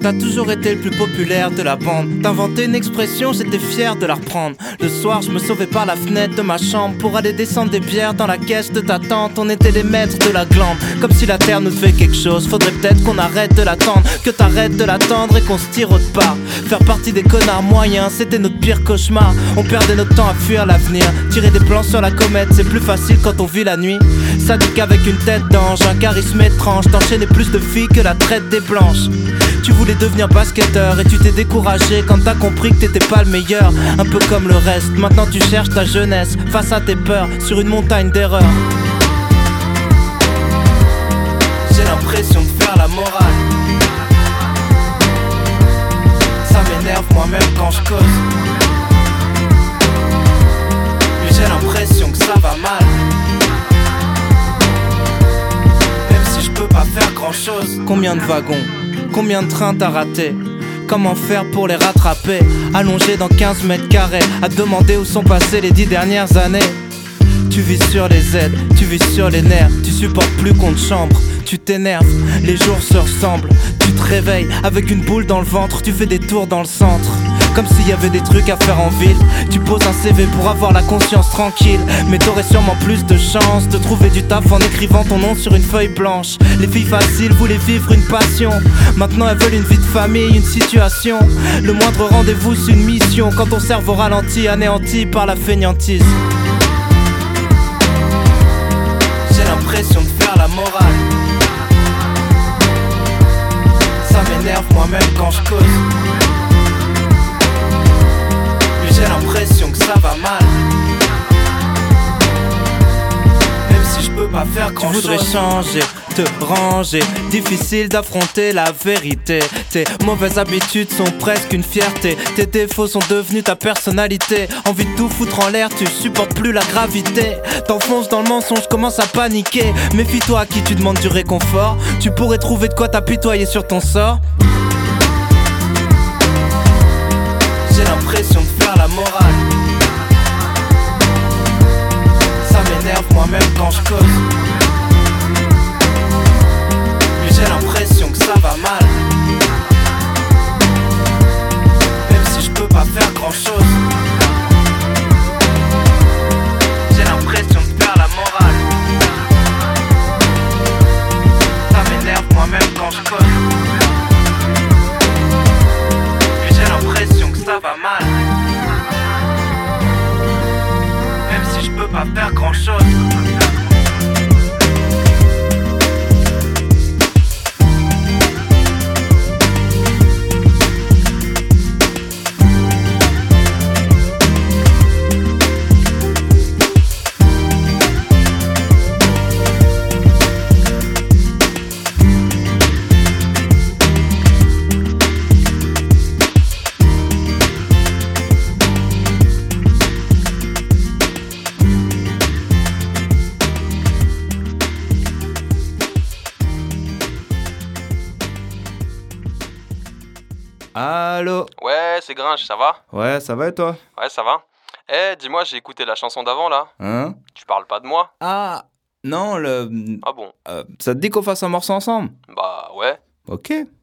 T'as toujours été le plus populaire de la bande. T'inventais une expression, j'étais fier de la reprendre. Le soir, je me sauvais par la fenêtre de ma chambre pour aller descendre des bières dans la caisse de ta tante. On était les maîtres de la glande, comme si la terre nous devait quelque chose. Faudrait peut-être qu'on arrête de l'attendre, que t'arrêtes de l'attendre et qu'on se tire autre part. Faire partie des connards moyens, c'était notre pire cauchemar. On perdait notre temps à fuir l'avenir. Tirer des plans sur la comète, c'est plus facile quand on vit la nuit. Sadique avec une tête d'ange, un charisme étrange. T'enchaînais plus de filles que la traite des blanches. Tu voulais devenir basketteur et tu t'es découragé quand t'as compris que t'étais pas le meilleur. Un peu comme le reste, maintenant tu cherches ta jeunesse face à tes peurs, sur une montagne d'erreurs. J'ai l'impression de faire la morale. Ça m'énerve moi-même quand je cause. Mais j'ai l'impression que ça va mal. Même si je peux pas faire grand chose. Combien de wagons, combien de trains t'as raté? Comment faire pour les rattraper? Allongé dans 15 mètres carrés, à te demander où sont passées les 10 dernières années. Tu vis sur les aides, tu vis sur les nerfs. Tu supportes plus qu'on te chambre, tu t'énerves. Les jours se ressemblent, tu te réveilles avec une boule dans le ventre. Tu fais des tours dans le centre, comme s'il y avait des trucs à faire en ville. Tu poses un CV pour avoir la conscience tranquille, mais t'aurais sûrement plus de chance de trouver du taf en écrivant ton nom sur une feuille blanche. Les filles faciles voulaient vivre une passion, maintenant elles veulent une vie de famille, une situation. Le moindre rendez-vous c'est une mission, quand ton cerveau ralentit, anéanti par la fainéantise. J'ai l'impression de faire la morale. Ça m'énerve moi-même quand je cause. J'ai l'impression que ça va mal. Même si je peux pas faire grand chose. Tu voudrais changer, te ranger. Difficile d'affronter la vérité. Tes mauvaises habitudes sont presque une fierté. Tes défauts sont devenus ta personnalité. Envie de tout foutre en l'air, tu supportes plus la gravité. T'enfonces dans le mensonge, commences à paniquer. Méfie-toi à qui tu demandes du réconfort. Tu pourrais trouver de quoi t'apitoyer sur ton sort. J'ai l'impression de faire la morale. Ça m'énerve moi-même quand je cause. Mais j'ai l'impression que ça va mal. Même si je peux pas faire grand chose. J'ai l'impression de faire la morale. Ça m'énerve moi-même quand je cause. Ça va mal. Même si je peux pas faire grand chose. Allô? Ouais, c'est Grinch, ça va? Ouais, ça va et toi? Ouais, ça va. Eh, dis-moi, j'ai écouté la chanson d'avant, là. Hein? Tu parles pas de moi? Ah, non, Ah bon? ça te dit qu'on fasse un morceau ensemble? Bah ouais. Ok.